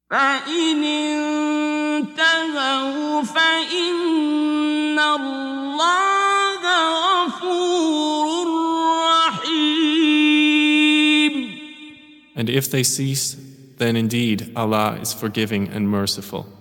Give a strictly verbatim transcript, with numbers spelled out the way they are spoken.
فإن انتهوا فإن الله غفور رحيم. And if they cease, then indeed Allah is forgiving and merciful.